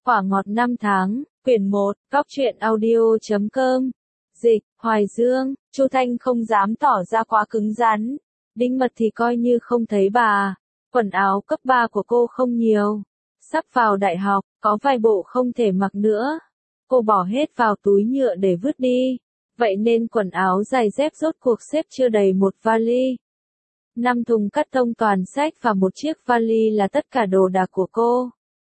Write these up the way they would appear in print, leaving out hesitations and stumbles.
Quả ngọt năm tháng, quyển 1, Góc truyện audio.com. Dịch, Hoài Dương, Chu Thanh không dám tỏ ra quá cứng rắn. Đinh Mật thì coi như không thấy bà. Quần áo cấp 3 của cô không nhiều. Sắp vào đại học, có vài bộ không thể mặc nữa. Cô bỏ hết vào túi nhựa để vứt đi. Vậy nên quần áo giày dép rốt cuộc xếp chưa đầy một vali. 5 thùng cắt tông toàn sách và một chiếc vali là tất cả đồ đạc của cô.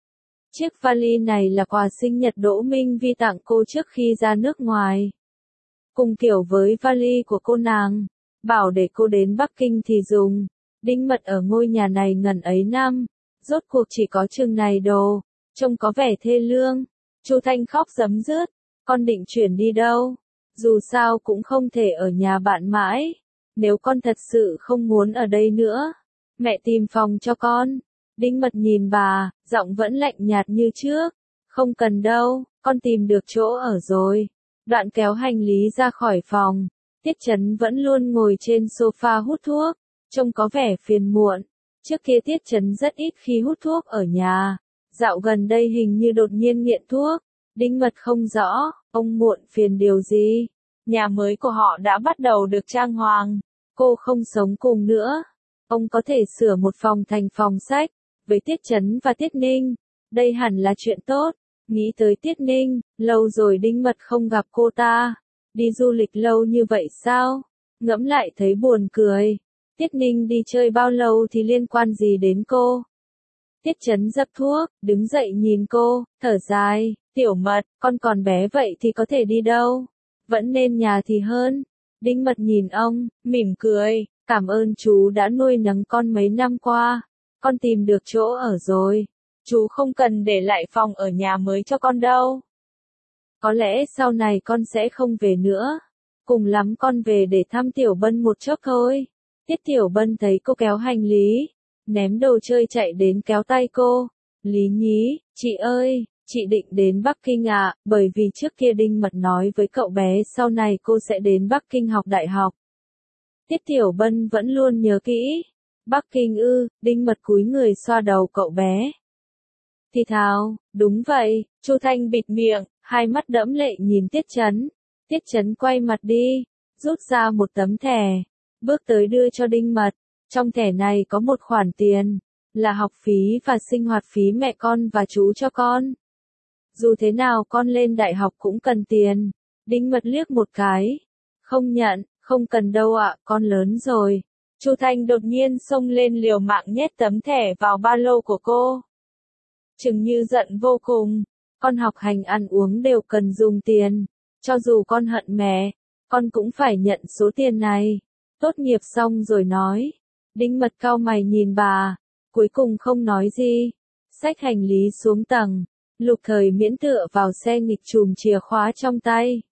Chiếc vali này là quà sinh nhật Đỗ Minh Vi tặng cô trước khi ra nước ngoài. Cùng kiểu với vali của cô nàng, bảo để cô đến Bắc Kinh thì dùng. Đinh Mật ở ngôi nhà này ngần ấy năm, rốt cuộc chỉ có chừng này đồ, trông có vẻ thê lương. Chu Thanh khóc rấm rứt, con định chuyển đi đâu? Dù sao cũng không thể ở nhà bạn mãi. Nếu con thật sự không muốn ở đây nữa, mẹ tìm phòng cho con. Đinh Mật nhìn bà, giọng vẫn lạnh nhạt như trước. Không cần đâu, con tìm được chỗ ở rồi. Đoạn kéo hành lý ra khỏi phòng. Tiết Chấn vẫn luôn ngồi trên sofa hút thuốc, trông có vẻ phiền muộn. Trước kia Tiết Chấn rất ít khi hút thuốc ở nhà. Dạo gần đây hình như đột nhiên nghiện thuốc. Đinh Mật không rõ, ông muộn phiền điều gì. Nhà mới của họ đã bắt đầu được trang hoàng. Cô không sống cùng nữa. Ông có thể sửa một phòng thành phòng sách. Với Tiết Chấn và Tiết Ninh, đây hẳn là chuyện tốt. Nghĩ tới Tiết Ninh, lâu rồi Đinh Mật không gặp cô ta. Đi du lịch lâu như vậy sao? Ngẫm lại thấy buồn cười. Tiết Ninh đi chơi bao lâu thì liên quan gì đến cô? Tiết Chấn dập thuốc, đứng dậy nhìn cô, thở dài. Tiểu Mật, con còn bé vậy thì có thể đi đâu? Vẫn nên nhà thì hơn. Đinh Mật nhìn ông, mỉm cười. Cảm ơn chú đã nuôi nấng con mấy năm qua. Con tìm được chỗ ở rồi. Chú không cần để lại phòng ở nhà mới cho con đâu. Có lẽ sau này con sẽ không về nữa. Cùng lắm con về để thăm Tiểu Bân một chốc thôi. Tiết Tiểu Bân thấy cô kéo hành lý, ném đồ chơi chạy đến kéo tay cô. Lý Nhí, chị ơi, chị định đến Bắc Kinh à, bởi vì trước kia Đinh Mật nói với cậu bé sau này cô sẽ đến Bắc Kinh học đại học. Tiết Tiểu Bân vẫn luôn nhớ kỹ. Bắc Kinh ư? Đinh Mật cúi người xoa đầu cậu bé. Thì thào, đúng vậy. Chu Thanh bịt miệng, hai mắt đẫm lệ nhìn Tiết Chấn. Tiết Chấn quay mặt đi, rút ra một tấm thẻ, bước tới đưa cho Đinh Mật. Trong thẻ này có một khoản tiền, là học phí và sinh hoạt phí mẹ con và chú cho con. Dù thế nào con lên đại học cũng cần tiền. Đinh Mật liếc một cái. Không nhận, không cần đâu ạ, con lớn rồi. Chu Thanh đột nhiên xông lên liều mạng nhét tấm thẻ vào ba lô của cô. Chừng như giận vô cùng. Con học hành ăn uống đều cần dùng tiền. Cho dù con hận mẹ, con cũng phải nhận số tiền này. Tốt nghiệp xong rồi nói. Đinh Mật cau mày nhìn bà, cuối cùng không nói gì. Xách hành lý xuống tầng. Lục Thời Miễn tựa vào xe nghịch chùm chìa khóa trong tay.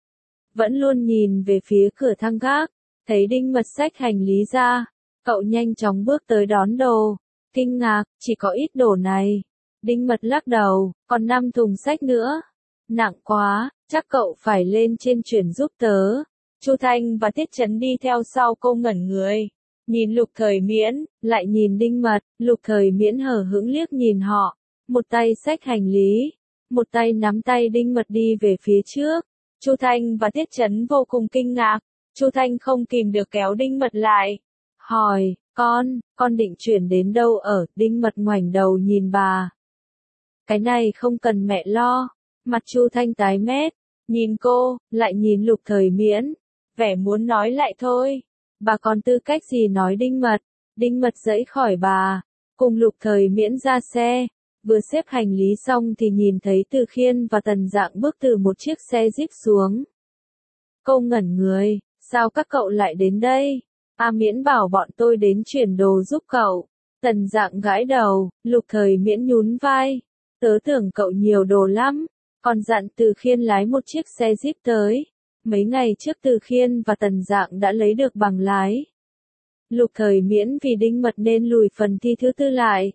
Vẫn luôn nhìn về phía cửa thang gác. Thấy Đinh Mật xách hành lý ra, cậu nhanh chóng bước tới đón đồ. Kinh ngạc, chỉ có ít đồ này. Đinh Mật lắc đầu, còn 5 thùng sách nữa. Nặng quá, chắc cậu phải lên trên chuyển giúp tớ. Chu Thanh và Tiết Chấn đi theo sau cô ngẩn người. Nhìn Lục Thời Miễn, lại nhìn Đinh Mật. Lục Thời Miễn hờ hững liếc nhìn họ. Một tay xách hành lý, một tay nắm tay Đinh Mật đi về phía trước. Chu Thanh và Tiết Chấn vô cùng kinh ngạc. Chu Thanh không kìm được kéo Đinh Mật lại. Hỏi, con định chuyển đến đâu ở? Đinh Mật ngoảnh đầu nhìn bà. Cái này không cần mẹ lo. Mặt Chu Thanh tái mét. Nhìn cô, lại nhìn Lục Thời Miễn. Vẻ muốn nói lại thôi. Bà còn tư cách gì nói Đinh Mật? Đinh Mật giãy khỏi bà. Cùng Lục Thời Miễn ra xe. Vừa xếp hành lý xong thì nhìn thấy Từ Khiên và Tần Dạng bước từ một chiếc xe Jeep xuống. Cô ngẩn người. Sao các cậu lại đến đây? Miễn bảo bọn tôi đến chuyển đồ giúp cậu. Tần Dạng gãi đầu. Lục Thời Miễn nhún vai. Tớ tưởng cậu nhiều đồ lắm. Còn dặn Từ Khiên lái một chiếc xe Jeep tới. Mấy ngày trước Từ Khiên và Tần Dạng đã lấy được bằng lái. Lục Thời Miễn vì Đinh Mật nên lùi phần thi thứ 4 lại.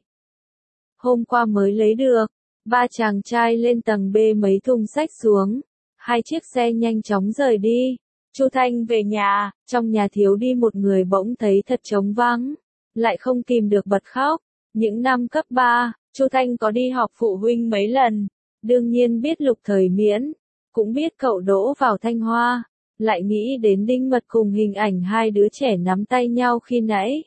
Hôm qua mới lấy được. 3 chàng trai lên tầng B mấy thùng sách xuống. 2 chiếc xe nhanh chóng rời đi. Chu Thanh về nhà, trong nhà thiếu đi một người bỗng thấy thật trống vắng. Lại không kìm được bật khóc. Những năm cấp 3, Chu Thanh có đi họp phụ huynh mấy lần. Đương nhiên biết Lục Thời Miễn, cũng biết cậu đỗ vào Thanh Hoa, lại nghĩ đến Đinh Mật cùng hình ảnh hai đứa trẻ nắm tay nhau khi nãy.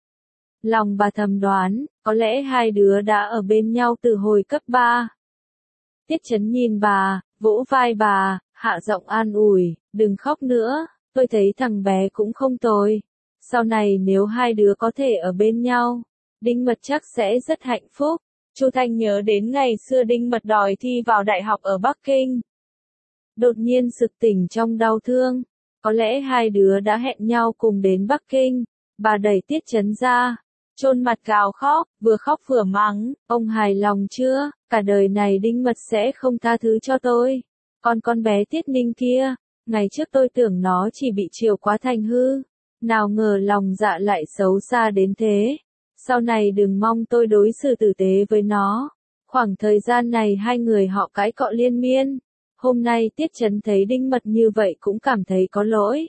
Lòng bà thầm đoán, có lẽ hai đứa đã ở bên nhau từ hồi cấp 3. Tiết Chấn nhìn bà, vỗ vai bà, hạ giọng an ủi, đừng khóc nữa, tôi thấy thằng bé cũng không tồi. Sau này nếu hai đứa có thể ở bên nhau, Đinh Mật chắc sẽ rất hạnh phúc. Chu Thanh nhớ đến ngày xưa Đinh Mật đòi thi vào đại học ở Bắc Kinh. Đột nhiên sực tỉnh trong đau thương, có lẽ hai đứa đã hẹn nhau cùng đến Bắc Kinh. Bà đẩy Tiết Chấn ra, chôn mặt gào khóc vừa mắng, ông hài lòng chưa, cả đời này Đinh Mật sẽ không tha thứ cho tôi. Còn con bé Tiết Ninh kia, ngày trước tôi tưởng nó chỉ bị chiều quá thành hư, nào ngờ lòng dạ lại xấu xa đến thế. Sau này đừng mong tôi đối xử tử tế với nó. Khoảng thời gian này hai người họ cãi cọ liên miên. Hôm nay Tiết Chấn thấy Đinh Mật như vậy cũng cảm thấy có lỗi.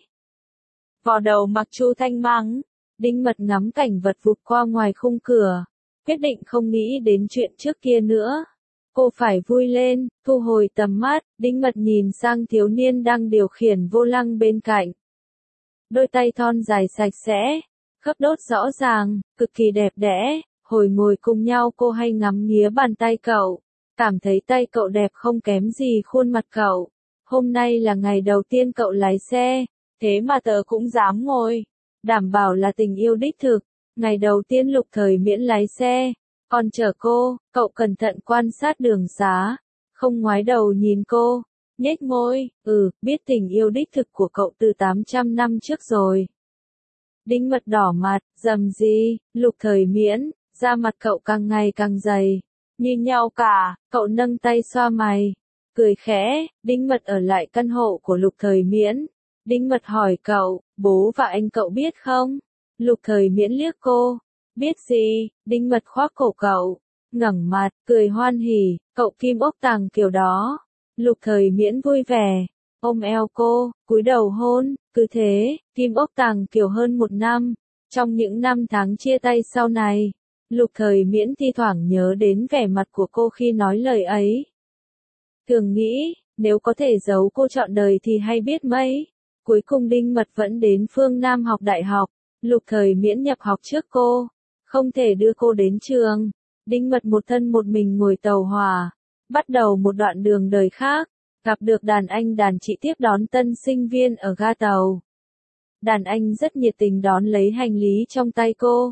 Vò đầu mặc Chu Thanh mắng, Đinh Mật ngắm cảnh vật vụt qua ngoài khung cửa, quyết định không nghĩ đến chuyện trước kia nữa. Cô phải vui lên, thu hồi tầm mắt, Đinh Mật nhìn sang thiếu niên đang điều khiển vô lăng bên cạnh. Đôi tay thon dài sạch sẽ, khớp đốt rõ ràng, cực kỳ đẹp đẽ, hồi ngồi cùng nhau cô hay ngắm nghía bàn tay cậu, cảm thấy tay cậu đẹp không kém gì khuôn mặt cậu. Hôm nay là ngày đầu tiên cậu lái xe, thế mà tớ cũng dám ngồi, đảm bảo là tình yêu đích thực. Ngày đầu tiên Lục Thời Miễn lái xe, còn chở cô, cậu cẩn thận quan sát đường xá, không ngoái đầu nhìn cô, nhếch môi, biết tình yêu đích thực của cậu từ 800 năm trước rồi. Đinh Mật đỏ mặt, dầm gì, Lục Thời Miễn, da mặt cậu càng ngày càng dày, như nhau cả, cậu nâng tay xoa mày, cười khẽ. Đinh Mật ở lại căn hộ của Lục Thời Miễn. Đinh Mật hỏi cậu, bố và anh cậu biết không? Lục Thời Miễn liếc cô, biết gì? Đinh Mật khoác cổ cậu, ngẩng mặt, cười hoan hỉ, cậu kim ốc tàng kiểu đó. Lục Thời Miễn vui vẻ, ôm eo cô, cúi đầu hôn, cứ thế, kim ốc tàng kiểu hơn 1 năm. Trong những năm tháng chia tay sau này, Lục Thời Miễn thi thoảng nhớ đến vẻ mặt của cô khi nói lời ấy. Thường nghĩ, nếu có thể giấu cô trọn đời thì hay biết mấy. Cuối cùng Đinh Mật vẫn đến phương Nam học đại học, Lục Thời Miễn nhập học trước cô, không thể đưa cô đến trường. Đinh Mật một thân một mình ngồi tàu hỏa, bắt đầu một đoạn đường đời khác, gặp được đàn anh đàn chị tiếp đón tân sinh viên ở ga tàu. Đàn anh rất nhiệt tình đón lấy hành lý trong tay cô,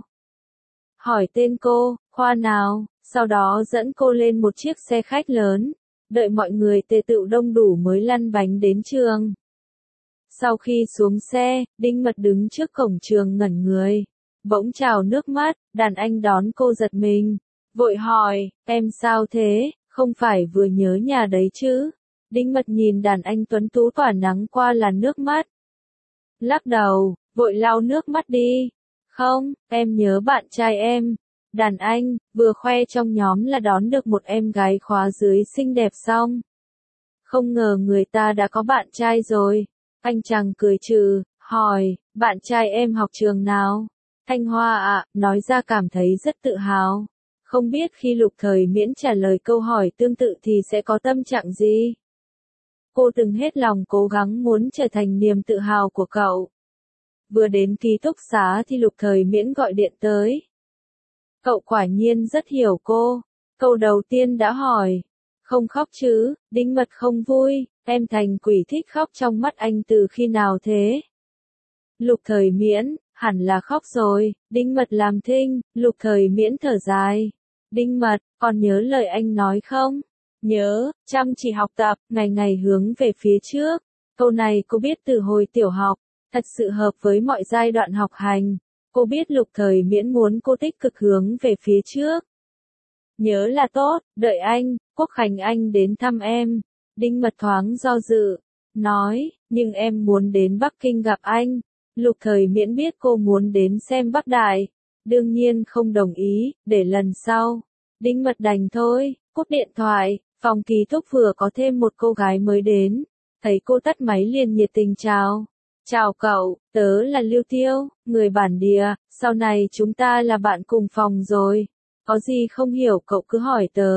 hỏi tên cô, khoa nào, sau đó dẫn cô lên một chiếc xe khách lớn, đợi mọi người tề tựu đông đủ mới lăn bánh đến trường. Sau khi xuống xe, Đinh Mật đứng trước cổng trường ngẩn người, bỗng trào nước mắt, đàn anh đón cô giật mình, vội hỏi, em sao thế, không phải vừa nhớ nhà đấy chứ? Đinh Mật nhìn đàn anh tuấn tú tỏa nắng qua làn nước mắt, lắc đầu, vội lau nước mắt đi. Không, em nhớ bạn trai em. Đàn anh, vừa khoe trong nhóm là đón được một em gái khóa dưới xinh đẹp xong. Không ngờ người ta đã có bạn trai rồi. Anh chàng cười trừ, hỏi, bạn trai em học trường nào? Thanh Hoa ạ, nói ra cảm thấy rất tự hào. Không biết khi Lục Thời Miễn trả lời câu hỏi tương tự thì sẽ có tâm trạng gì? Cô từng hết lòng cố gắng muốn trở thành niềm tự hào của cậu. Vừa đến ký túc xá thì Lục Thời Miễn gọi điện tới. Cậu quả nhiên rất hiểu cô. Câu đầu tiên đã hỏi, không khóc chứ? Đinh Mật không vui, em thành quỷ thích khóc trong mắt anh từ khi nào thế? Lục Thời Miễn, hẳn là khóc rồi. Đinh Mật làm thinh. Lục Thời Miễn thở dài. Đinh Mật, còn nhớ lời anh nói không? Nhớ, chăm chỉ học tập, ngày ngày hướng về phía trước. Câu này cô biết từ hồi tiểu học, thật sự hợp với mọi giai đoạn học hành. Cô biết Lục Thời Miễn muốn cô tích cực hướng về phía trước. Nhớ là tốt, đợi anh, Quốc Khánh anh đến thăm em. Đinh Mật thoáng do dự, nói, nhưng em muốn đến Bắc Kinh gặp anh. Lục Thời Miễn biết cô muốn đến xem Bắc Đại, đương nhiên không đồng ý, để lần sau. Đinh Mật đành thôi, cúp điện thoại, phòng ký túc vừa có thêm một cô gái mới đến, thấy cô tắt máy liền nhiệt tình chào. Chào cậu, tớ là Lưu Tiêu, người bản địa, sau này chúng ta là bạn cùng phòng rồi. Có gì không hiểu cậu cứ hỏi tớ.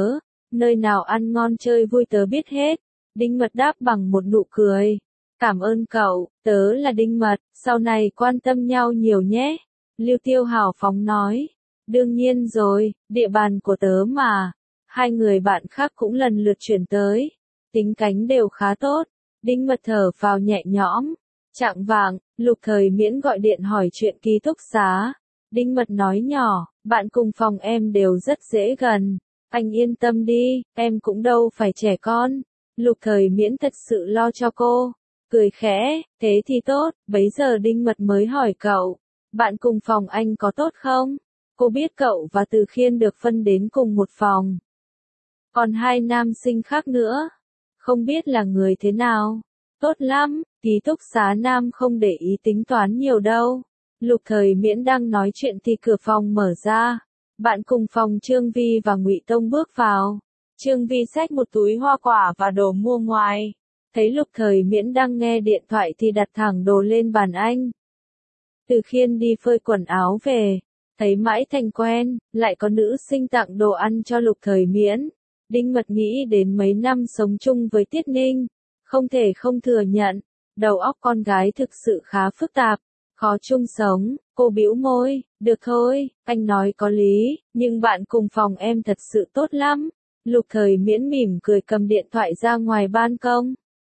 nơi nào ăn ngon chơi vui tớ biết hết. Đinh Mật đáp bằng một nụ cười. Cảm ơn cậu, tớ là Đinh Mật, sau này quan tâm nhau nhiều nhé. Lưu Tiêu hào phóng nói. Đương nhiên rồi, địa bàn của tớ mà. Hai người bạn khác cũng lần lượt chuyển tới. Tính cánh đều khá tốt. Đinh Mật thở phào nhẹ nhõm. Chạng vạng, Lục Thời Miễn gọi điện hỏi chuyện ký túc xá. Đinh Mật nói nhỏ, bạn cùng phòng em đều rất dễ gần. Anh yên tâm đi, em cũng đâu phải trẻ con. Lục Thời Miễn thật sự lo cho cô. Cười khẽ, thế thì tốt, bấy giờ Đinh Mật mới hỏi cậu. Bạn cùng phòng anh có tốt không? Cô biết cậu và Từ Khiên được phân đến cùng một phòng. Còn hai nam sinh khác nữa. Không biết là người thế nào. Tốt lắm, ký túc xá nam không để ý tính toán nhiều đâu. Lục Thời Miễn đang nói chuyện thì cửa phòng mở ra. Bạn cùng phòng Trương Vi và Ngụy Tông bước vào. Trương Vi xách một túi hoa quả và đồ mua ngoài. Thấy Lục Thời Miễn đang nghe điện thoại thì đặt thẳng đồ lên bàn anh. Từ Khiên đi phơi quần áo về. Thấy mãi thành quen, lại có nữ sinh tặng đồ ăn cho Lục Thời Miễn. Đinh Mật nghĩ đến mấy năm sống chung với Tiết Ninh. Không thể không thừa nhận, đầu óc con gái thực sự khá phức tạp, khó chung sống. Cô bĩu môi, được thôi, anh nói có lý, nhưng bạn cùng phòng em thật sự tốt lắm. Lục Thời Miễn mỉm cười cầm điện thoại ra ngoài ban công.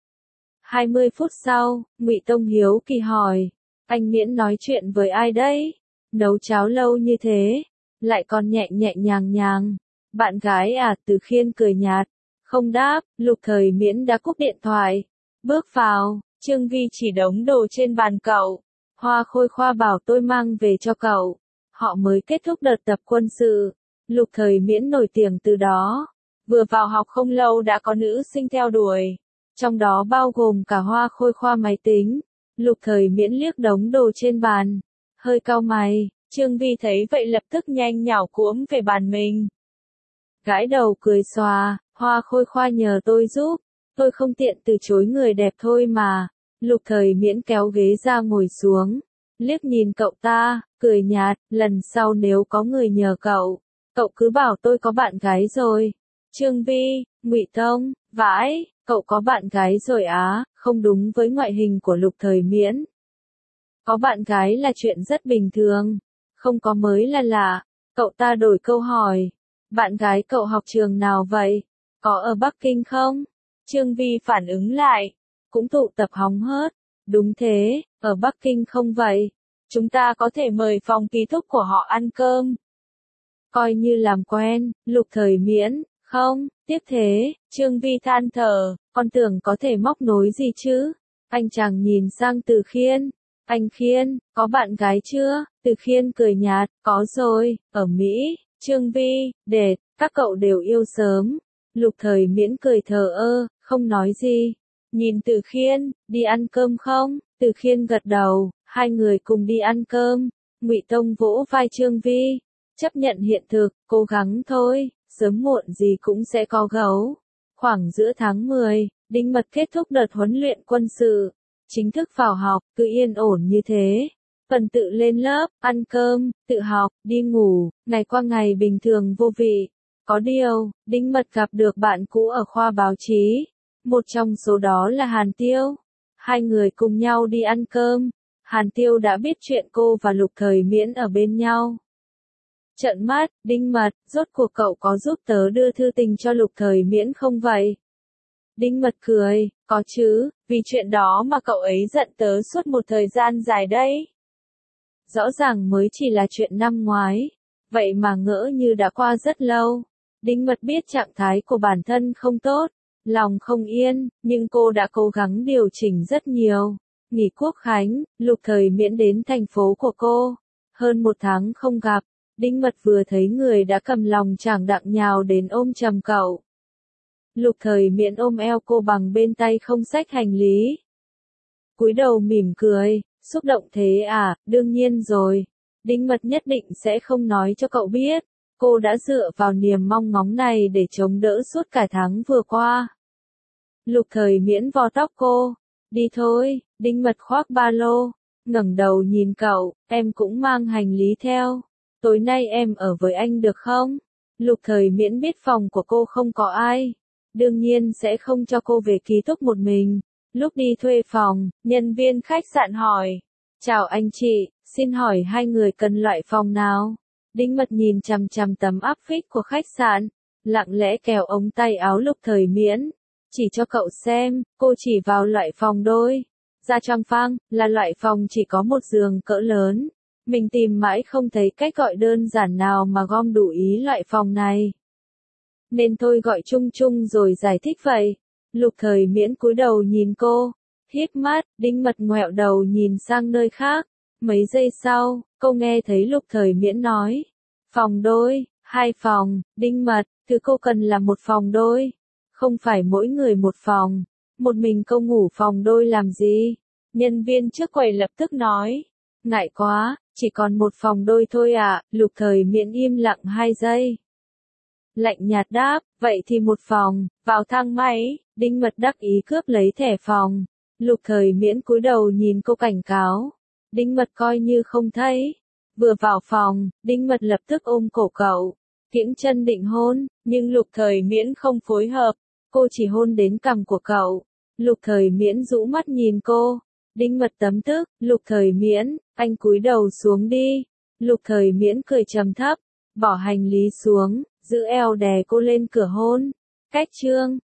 20 phút sau, Ngụy Tông hiếu kỳ hỏi, anh Miễn nói chuyện với ai đấy? Nấu cháo lâu như thế, lại còn nhẹ nhẹ nhàng nhàng. Bạn gái à? Từ Khiên cười nhạt. Không đáp, Lục Thời Miễn đã cúp điện thoại. Bước vào, Trương Vi chỉ đống đồ trên bàn cậu. Hoa Khôi Khoa bảo tôi mang về cho cậu. Họ mới kết thúc đợt tập quân sự. Lục Thời Miễn nổi tiếng từ đó. Vừa vào học không lâu đã có nữ sinh theo đuổi. Trong đó bao gồm cả Hoa Khôi Khoa máy tính. Lục Thời Miễn liếc đống đồ trên bàn. Hơi cau mày, Trương Vi thấy vậy lập tức nhanh nhảu cuỗm về bàn mình. Gãi đầu cười xòa, Hoa Khôi Khoa nhờ tôi giúp. Tôi không tiện từ chối người đẹp thôi mà. Lục Thời Miễn kéo ghế ra ngồi xuống. Liếc nhìn cậu ta, cười nhạt, lần sau nếu có người nhờ cậu, cậu cứ bảo tôi có bạn gái rồi. Trương Vi, Ngụy Tông, vãi, cậu có bạn gái rồi á, không đúng với ngoại hình của Lục Thời Miễn. Có bạn gái là chuyện rất bình thường, không có mới là lạ. Cậu ta đổi câu hỏi, bạn gái cậu học trường nào vậy? Có ở Bắc Kinh không? Trương Vi phản ứng lại, cũng tụ tập hóng hớt. Đúng thế, ở Bắc Kinh không vậy? Chúng ta có thể mời phòng ký túc của họ ăn cơm. Coi như làm quen. Lục Thời Miễn, không, tiếp thế. Trương Vi than thở, con tưởng có thể móc nối gì chứ? Anh chàng nhìn sang Từ Khiên. Anh Khiên, có bạn gái chưa? Từ Khiên cười nhạt, có rồi, ở Mỹ. Trương Vi, đệt, các cậu đều yêu sớm. Lục Thời Miễn cười thờ ơ, không nói gì. Nhìn Từ Khiên, đi ăn cơm không? Từ Khiên gật đầu, hai người cùng đi ăn cơm. Ngụy Tông vỗ vai Trương Vi. Chấp nhận hiện thực, cố gắng thôi, sớm muộn gì cũng sẽ có gấu. Khoảng giữa tháng 10, Đinh Mật kết thúc đợt huấn luyện quân sự. Chính thức vào học, cứ yên ổn như thế. Phần tự lên lớp, ăn cơm, tự học, đi ngủ, ngày qua ngày bình thường vô vị. Có điều, Đinh Mật gặp được bạn cũ ở khoa báo chí. Một trong số đó là Hàn Tiêu. Hai người cùng nhau đi ăn cơm. Hàn Tiêu đã biết chuyện cô và Lục Thời Miễn ở bên nhau. Trợn mắt, Đinh Mật, rốt cuộc cậu có giúp tớ đưa thư tình cho Lục Thời Miễn không vậy? Đinh Mật cười, có chứ, vì chuyện đó mà cậu ấy giận tớ suốt một thời gian dài đấy. Rõ ràng mới chỉ là chuyện năm ngoái, vậy mà ngỡ như đã qua rất lâu. Đinh Mật biết trạng thái của bản thân không tốt, lòng không yên, nhưng cô đã cố gắng điều chỉnh rất nhiều. Nghỉ Quốc Khánh, Lục Thời Miễn đến thành phố của cô. Hơn một tháng không gặp, Đinh Mật vừa thấy người đã cầm lòng chàng đặng nhào đến ôm chầm cậu. Lục Thời Miễn ôm eo cô bằng bên tay không xách hành lý. Cúi đầu mỉm cười, xúc động thế à, đương nhiên rồi. Đinh Mật nhất định sẽ không nói cho cậu biết. Cô đã dựa vào niềm mong ngóng này để chống đỡ suốt cả tháng vừa qua. Lục Thời Miễn vò tóc cô. Đi thôi, Đinh Mật khoác ba lô. Ngẩng đầu nhìn cậu, em cũng mang hành lý theo. Tối nay em ở với anh được không? Lục Thời Miễn biết phòng của cô không có ai. Đương nhiên sẽ không cho cô về ký túc một mình. Lúc đi thuê phòng, nhân viên khách sạn hỏi. Chào anh chị, xin hỏi hai người cần loại phòng nào? Đinh Mật nhìn chằm chằm tấm áp phích của khách sạn, lặng lẽ kéo ống tay áo Lục Thời Miễn. Chỉ cho cậu xem, cô chỉ vào loại phòng đôi. Ra trong phang, là loại phòng chỉ có một giường cỡ lớn. Mình tìm mãi không thấy cách gọi đơn giản nào mà gom đủ ý loại phòng này. Nên tôi gọi chung chung rồi giải thích vậy. Lục Thời Miễn cúi đầu nhìn cô, híp mắt, Đinh Mật ngoẹo đầu nhìn sang nơi khác. Mấy giây sau, cô nghe thấy Lục Thời Miễn nói. Phòng đôi, 2 phòng, Đinh Mật, thứ cô cần là một phòng đôi. Không phải mỗi người một phòng. Một mình cô ngủ phòng đôi làm gì? Nhân viên trước quầy lập tức nói. Ngại quá, chỉ còn một phòng đôi thôi à, Lục Thời Miễn im lặng 2 giây. Lạnh nhạt đáp, vậy thì một phòng, vào thang máy, Đinh Mật đắc ý cướp lấy thẻ phòng. Lục Thời Miễn cúi đầu nhìn cô cảnh cáo. Đinh Mật coi như không thấy. Vừa vào phòng, Đinh Mật lập tức ôm cổ cậu, kiễng chân định hôn, nhưng Lục Thời Miễn không phối hợp. Cô chỉ hôn đến cằm của cậu. Lục Thời Miễn rũ mắt nhìn cô. Đinh Mật tấm tức, Lục Thời Miễn, anh cúi đầu xuống đi. Lục Thời Miễn cười trầm thấp, bỏ hành lý xuống, giữ eo đè cô lên cửa hôn. Cách chương